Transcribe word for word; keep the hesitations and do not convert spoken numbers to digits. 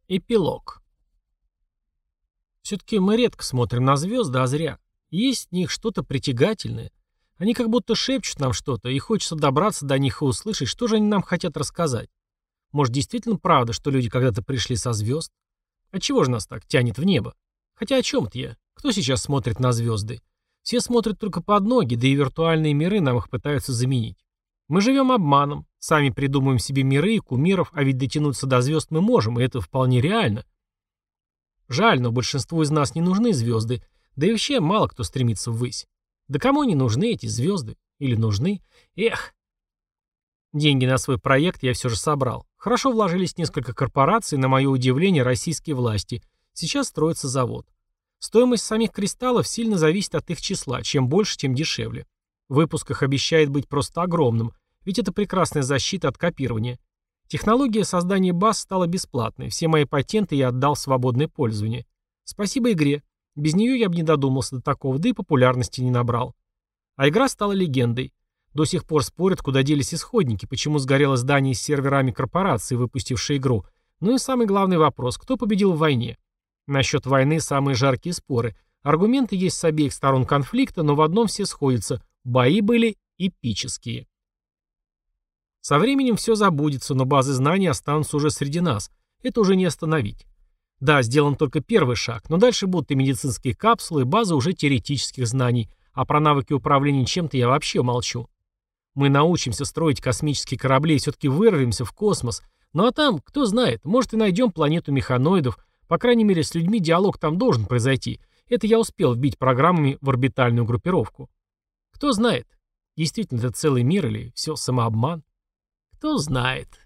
Эпилог. Все-таки мы редко смотрим на звезды, а зря. Есть в них что-то притягательное. Они как будто шепчут нам что-то, и хочется добраться до них и услышать, что же они нам хотят рассказать. Может, действительно правда, что люди когда-то пришли со звезд? Отчего же нас так тянет в небо? Хотя о чем-то я? Кто сейчас смотрит на звезды? Все смотрят только под ноги, да и виртуальные миры нам их пытаются заменить. Мы живем обманом, сами придумываем себе миры и кумиров, а ведь дотянуться до звезд мы можем, и это вполне реально. Жаль, но большинству из нас не нужны звезды, да и вообще мало кто стремится ввысь. Да кому они нужны, эти звезды? Или нужны? Эх! Деньги на свой проект я все же собрал. Хорошо вложились несколько корпораций, на мое удивление, российские власти. Сейчас строится завод. Стоимость самих кристаллов сильно зависит от их числа. Чем больше, тем дешевле. Выпуск их обещает быть просто огромным, ведь это прекрасная защита от копирования. Технология создания баз стала бесплатной, все мои патенты я отдал в свободное пользование. Спасибо игре. Без нее я бы не додумался до такого, да и популярности не набрал. А игра стала легендой. До сих пор спорят, куда делись исходники, почему сгорело здание с серверами корпорации, выпустившей игру. Ну и самый главный вопрос, кто победил в войне? Насчет войны самые жаркие споры. Аргументы есть с обеих сторон конфликта, но в одном все сходятся. Бои были эпические. Со временем все забудется, но базы знаний останутся уже среди нас. Это уже не остановить. Да, сделан только первый шаг, но дальше будут и медицинские капсулы, и базы уже теоретических знаний, а про навыки управления чем-то я вообще молчу. Мы научимся строить космические корабли и все-таки вырвемся в космос. Ну а там, кто знает, может и найдем планету механоидов, по крайней мере с людьми диалог там должен произойти. Это я успел вбить программами в орбитальную группировку. Кто знает, действительно это целый мир или все самообман? Кто знает.